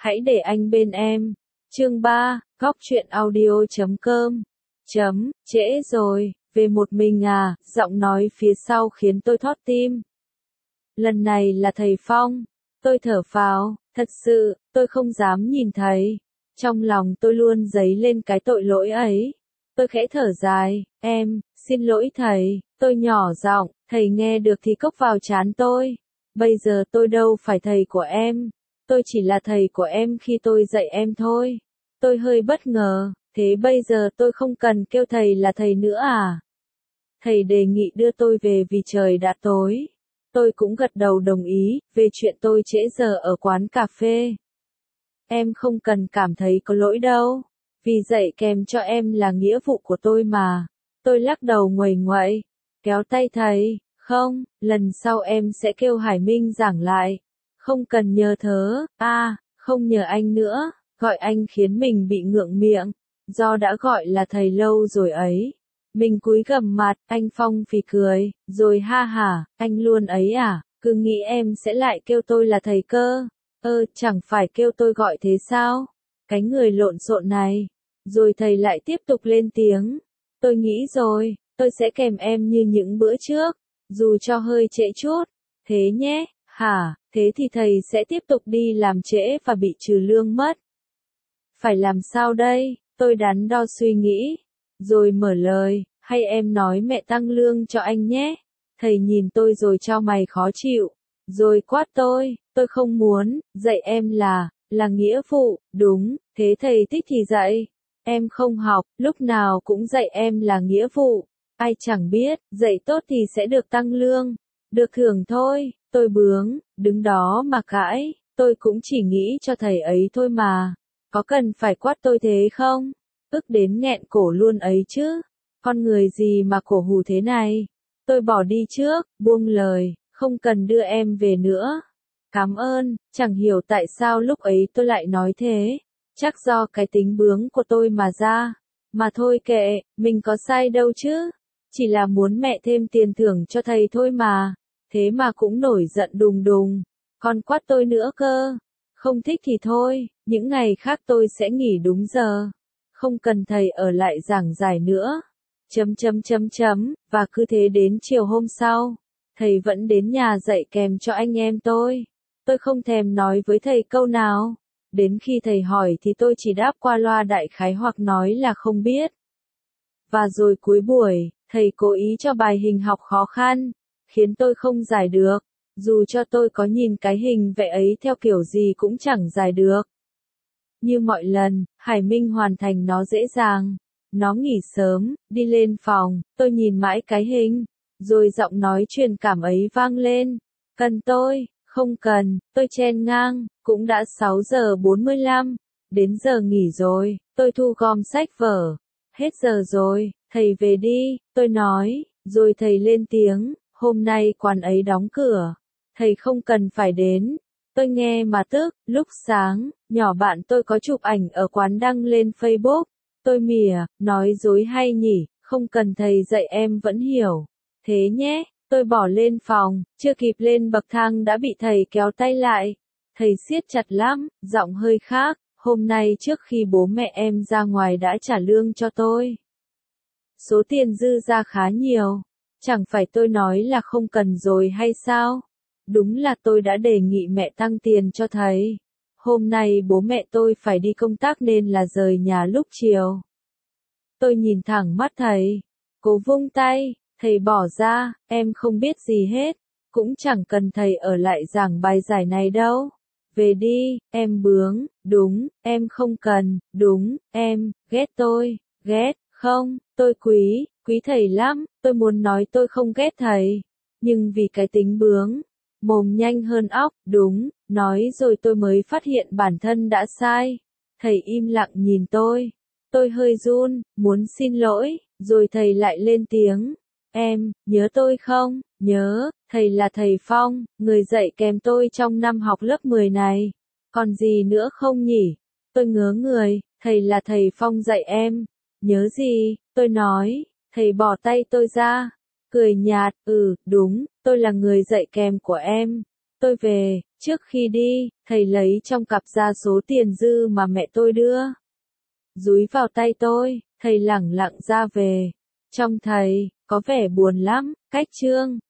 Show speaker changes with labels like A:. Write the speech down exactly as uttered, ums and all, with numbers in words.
A: hãy để anh bên em. Chương ba, góc truyện audio chấm com. Chấm, trễ rồi, về một mình à, giọng nói phía sau khiến tôi thót tim. Lần này là thầy Phong. Tôi thở phào, thật sự, tôi không dám nhìn thấy. Trong lòng tôi luôn dấy lên cái tội lỗi ấy. Tôi khẽ thở dài, em, xin lỗi thầy, tôi nhỏ giọng, thầy nghe được thì cốc vào trán tôi. Bây giờ tôi đâu phải thầy của em, tôi chỉ là thầy của em khi tôi dạy em thôi. Tôi hơi bất ngờ, thế bây giờ tôi không cần kêu thầy là thầy nữa à? Thầy đề nghị đưa tôi về vì trời đã tối. Tôi cũng gật đầu đồng ý, về chuyện tôi trễ giờ ở quán cà phê. Em không cần cảm thấy có lỗi đâu, vì dạy kèm cho em là nghĩa vụ của tôi mà. Tôi lắc đầu nguầy nguậy, kéo tay thầy, không, lần sau em sẽ kêu Hải Minh giảng lại. Không cần nhờ thớ, a, à, không nhờ anh nữa, gọi anh khiến mình bị ngượng miệng, do đã gọi là thầy lâu rồi ấy. Mình cúi gằm mặt, anh Phong phì cười, rồi ha hả, anh luôn ấy à, cứ nghĩ em sẽ lại kêu tôi là thầy cơ. Ơ, chẳng phải kêu tôi gọi thế sao? Cái người lộn xộn này. Rồi thầy lại tiếp tục lên tiếng. Tôi nghĩ rồi, tôi sẽ kèm em như những bữa trước, dù cho hơi trễ chút. Thế nhé, hả, thế thì thầy sẽ tiếp tục đi làm trễ và bị trừ lương mất. Phải làm sao đây? Tôi đắn đo suy nghĩ. Rồi mở lời, hay em nói mẹ tăng lương cho anh nhé. Thầy nhìn tôi rồi chau mày khó chịu. Rồi quát tôi, tôi không muốn, dạy em là, là nghĩa vụ, đúng, thế thầy thích thì dạy. Em không học, lúc nào cũng dạy em là nghĩa vụ. Ai chẳng biết, dạy tốt thì sẽ được tăng lương. Được thưởng thôi, tôi bướng, đứng đó mà cãi, tôi cũng chỉ nghĩ cho thầy ấy thôi mà. Có cần phải quát tôi thế không? Ức đến nghẹn cổ luôn ấy chứ. Con người gì mà cổ hù thế này? Tôi bỏ đi trước, buông lời, không cần đưa em về nữa. Cảm ơn, chẳng hiểu tại sao lúc ấy tôi lại nói thế. Chắc do cái tính bướng của tôi mà ra. Mà thôi kệ, mình có sai đâu chứ. Chỉ là muốn mẹ thêm tiền thưởng cho thầy thôi mà. Thế mà cũng nổi giận đùng đùng. Còn quát tôi nữa cơ. Không thích thì thôi, những ngày khác tôi sẽ nghỉ đúng giờ. Không cần thầy ở lại giảng giải nữa. Chấm chấm chấm chấm, và cứ thế đến chiều hôm sau. Thầy vẫn đến nhà dạy kèm cho anh em tôi. Tôi không thèm nói với thầy câu nào. Đến khi thầy hỏi thì tôi chỉ đáp qua loa đại khái hoặc nói là không biết. Và rồi cuối buổi, thầy cố ý cho bài hình học khó khăn, khiến tôi không giải được. Dù cho tôi có nhìn cái hình vẽ ấy theo kiểu gì cũng chẳng giải được. Như mọi lần, Hải Minh hoàn thành nó dễ dàng. Nó nghỉ sớm, đi lên phòng, tôi nhìn mãi cái hình. Rồi giọng nói truyền cảm ấy vang lên. Cần tôi, không cần, tôi chen ngang, cũng đã sáu giờ bốn mươi lăm. Đến giờ nghỉ rồi, tôi thu gom sách vở. Hết giờ rồi, thầy về đi, tôi nói, rồi thầy lên tiếng, hôm nay quán ấy đóng cửa. Thầy không cần phải đến. Tôi nghe mà tức, lúc sáng, nhỏ bạn tôi có chụp ảnh ở quán đăng lên Facebook. Tôi mỉa, nói dối hay nhỉ, không cần thầy dạy em vẫn hiểu. Thế nhé, tôi bỏ lên phòng, chưa kịp lên bậc thang đã bị thầy kéo tay lại. Thầy siết chặt lắm, giọng hơi khác, hôm nay trước khi bố mẹ em ra ngoài đã trả lương cho tôi. Số tiền dư ra khá nhiều, chẳng phải tôi nói là không cần rồi hay sao? Đúng là tôi đã đề nghị mẹ tăng tiền cho thầy. Hôm nay bố mẹ tôi phải đi công tác nên là rời nhà lúc chiều. Tôi nhìn thẳng mắt thầy, cố vung tay, thầy bỏ ra, em không biết gì hết, cũng chẳng cần thầy ở lại giảng bài giải này đâu. Về đi, em bướng, đúng, em không cần, đúng, em, ghét tôi, ghét, không, tôi quý, quý thầy lắm, tôi muốn nói tôi không ghét thầy, nhưng vì cái tính bướng, mồm nhanh hơn óc, đúng, nói rồi tôi mới phát hiện bản thân đã sai. Thầy im lặng nhìn tôi, tôi hơi run, muốn xin lỗi, rồi thầy lại lên tiếng. Em, nhớ tôi không? Nhớ, thầy là thầy Phong, người dạy kèm tôi trong năm học lớp mười này. Còn gì nữa không nhỉ? Tôi ngớ người, thầy là thầy Phong dạy em. Nhớ gì? Tôi nói, thầy bỏ tay tôi ra. Cười nhạt, ừ, đúng, tôi là người dạy kèm của em. Tôi về, Trước khi đi, thầy lấy trong cặp ra số tiền dư mà mẹ tôi đưa. Dúi vào tay tôi, thầy lẳng lặng ra về. Trông thầy, có vẻ buồn lắm, cách Trương.